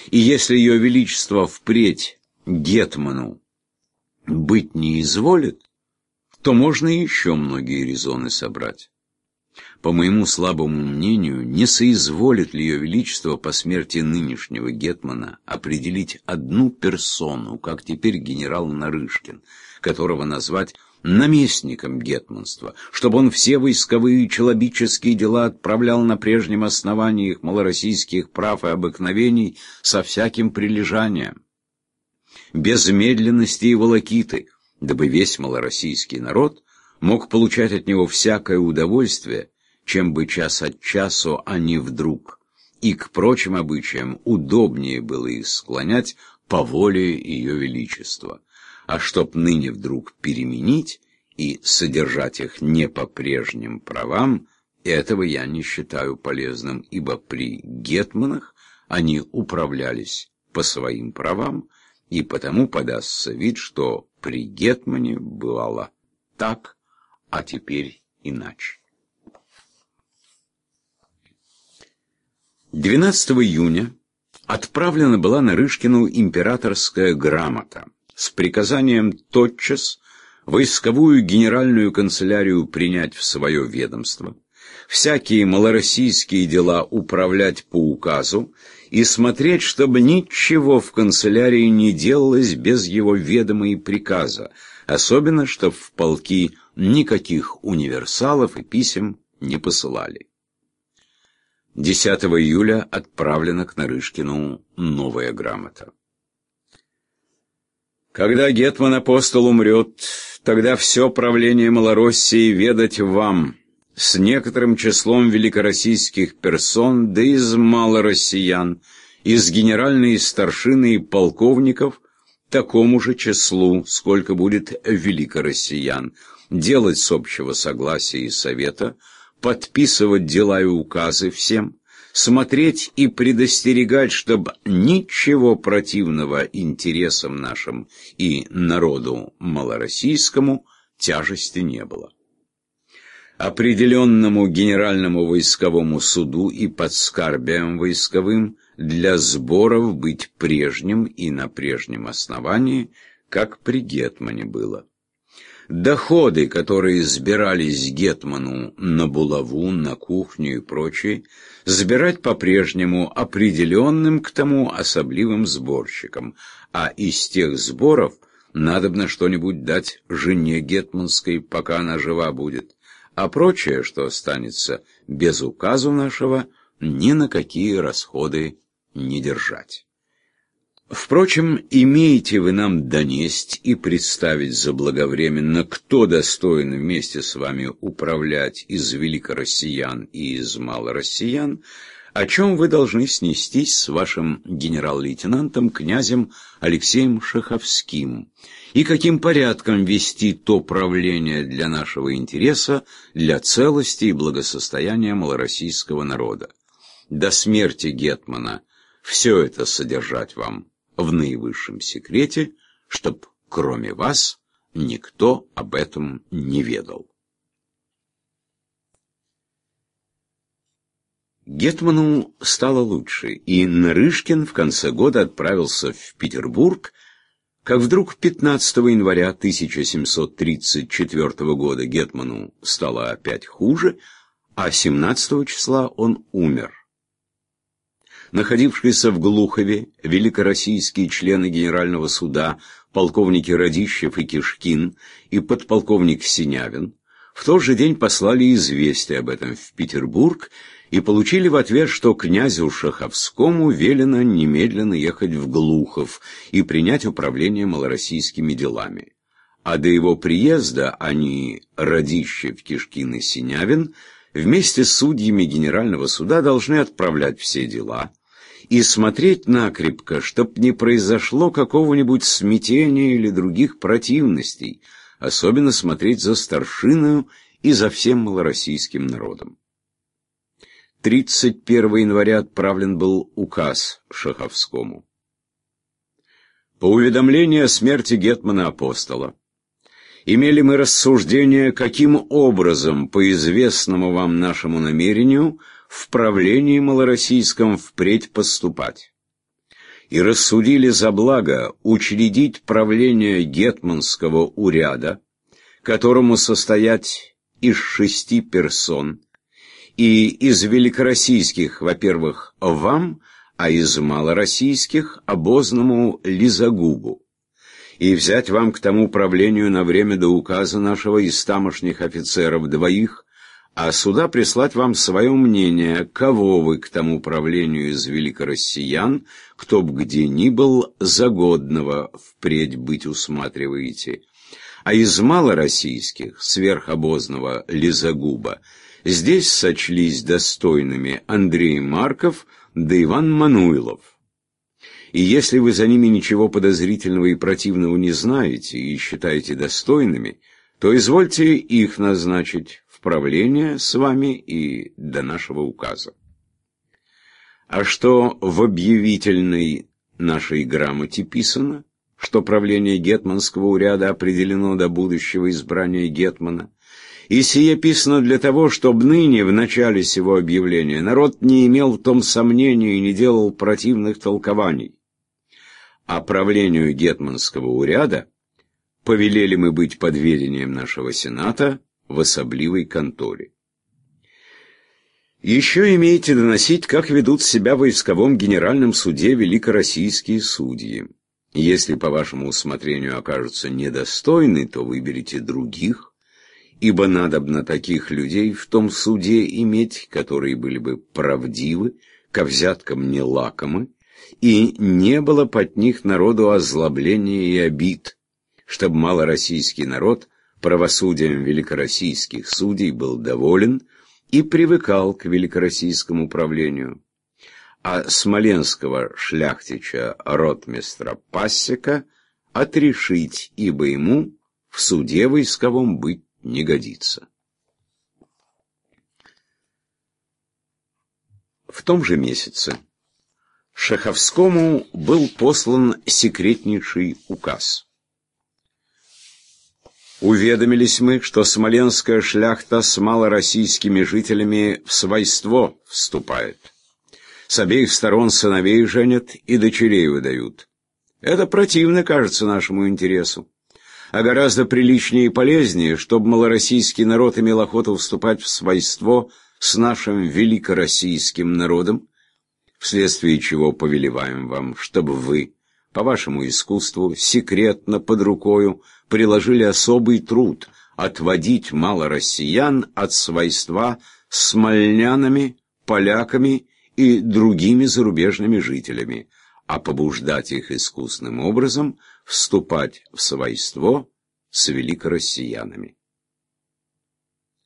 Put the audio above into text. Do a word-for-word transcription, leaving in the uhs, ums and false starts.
И если ее величество впредь гетману быть не изволит, то можно еще многие резоны собрать. По моему слабому мнению, не соизволит ли ее величество по смерти нынешнего гетмана определить одну персону, как теперь генерал Нарышкин, которого назвать наместником гетманства, чтобы он все войсковые и челобитческие дела отправлял на прежнем основании их малороссийских прав и обыкновений со всяким прилежанием, без медленности и волокиты, дабы весь малороссийский народ мог получать от него всякое удовольствие, чем бы час от часу, а не вдруг, и к прочим обычаям удобнее было их склонять по воле ее величества. А чтоб ныне вдруг переменить и содержать их не по прежним правам, этого я не считаю полезным, ибо при гетманах они управлялись по своим правам, и потому подастся вид, что при гетмане бывало так, а теперь иначе. двенадцатого июня отправлена была Нарышкину императорская грамота с приказанием тотчас войсковую генеральную канцелярию принять в свое ведомство, всякие малороссийские дела управлять по указу и смотреть, чтобы ничего в канцелярии не делалось без его ведома и приказа, особенно, чтоб в полки никаких универсалов и писем не посылали. десятого июля отправлена к Нарышкину новая грамота. Когда гетман-апостол умрет, тогда все правление Малороссии ведать вам, с некоторым числом великороссийских персон, да из малороссиян, из генеральной старшины и полковников, такому же числу, сколько будет великороссиян, делать с общего согласия и совета, подписывать дела и указы всем, смотреть и предостерегать, чтобы ничего противного интересам нашим и народу малороссийскому тяжести не было. Определенному генеральному войсковому суду и подскарбиям войсковым для сборов быть прежним и на прежнем основании, как при гетмане было. Доходы, которые сбирались гетману на булаву, на кухню и прочее, сбирать по-прежнему определенным к тому особливым сборщикам, а из тех сборов надобно что-нибудь дать жене гетманской, пока она жива будет, а прочее, что останется без указу нашего, ни на какие расходы не держать. Впрочем, имеете вы нам донесть и представить заблаговременно, кто достоин вместе с вами управлять из великороссиян и из малороссиян, о чем вы должны снестись с вашим генерал-лейтенантом князем Алексеем Шаховским, и каким порядком вести то правление для нашего интереса, для целости и благосостояния малороссийского народа. До смерти гетмана все это содержать вам в наивысшем секрете, чтоб кроме вас никто об этом не ведал. Гетману стало лучше, и Нарышкин в конце года отправился в Петербург, как вдруг пятнадцатого января тысяча семьсот тридцать четвёртого года гетману стало опять хуже, а семнадцатого числа он умер. Находившиеся в Глухове великороссийские члены Генерального суда, полковники Радищев и Кишкин и подполковник Синявин, в тот же день послали известие об этом в Петербург и получили в ответ, что князю Шаховскому велено немедленно ехать в Глухов и принять управление малороссийскими делами. А до его приезда они, Радищев, Кишкин и Синявин, вместе с судьями Генерального суда должны отправлять все дела и смотреть накрепко, чтоб не произошло какого-нибудь смятения или других противностей, особенно смотреть за старшиною и за всем малороссийским народом. тридцать первого января отправлен был указ Шаховскому. По уведомлению о смерти гетмана-апостола имели мы рассуждение, каким образом, по известному вам нашему намерению, в правлении малороссийском впредь поступать. и рассудили за благо учредить правление гетманского уряда, которому состоять из шести персон, и из великороссийских, во-первых, вам, а из малороссийских обозному Лизагубу, и взять вам к тому правлению на время до указа нашего из тамошних офицеров двоих, а сюда прислать вам свое мнение, кого вы к тому правлению из великороссиян, кто б где ни был, загодного впредь быть усматриваете. А из малороссийских, сверхобозного Лизагуба, здесь сочлись достойными Андрей Марков да Иван Мануйлов. И если вы за ними ничего подозрительного и противного не знаете и считаете достойными, то извольте их назначить в правление с вами и до нашего указа. А что в объявительной нашей грамоте писано, что правление гетманского уряда определено до будущего избрания гетмана, и сие писано для того, чтобы ныне, в начале сего объявления, народ не имел в том сомнения и не делал противных толкований. А правлению гетманского уряда повелели мы быть под ведением нашего сената в особливой конторе. Еще имеете доносить, как ведут себя в войсковом генеральном суде великороссийские судьи. Если по вашему усмотрению окажутся недостойны, то выберите других, ибо надобно таких людей в том суде иметь, которые были бы правдивы, ко взяткам не лакомы, и не было под них народу озлобления и обид, чтобы малороссийский народ правосудием великороссийских судей был доволен и привыкал к великороссийскому правлению. А смоленского шляхтича ротмистра Пассека отрешить, ибо ему в суде войсковом быть не годится. В том же месяце Шаховскому был послан секретнейший указ. Уведомились мы, что смоленская шляхта с малороссийскими жителями в свойство вступает. С обеих сторон сыновей женят и дочерей выдают. Это противно, кажется, нашему интересу. А гораздо приличнее и полезнее, чтобы малороссийский народ имел охоту вступать в свойство с нашим великороссийским народом, вследствие чего повелеваем вам, чтобы вы, по вашему искусству, секретно под рукою приложили особый труд отводить малороссиян от свойства с смольнянами, поляками и другими зарубежными жителями, а побуждать их искусным образом вступать в свойство с великороссиянами.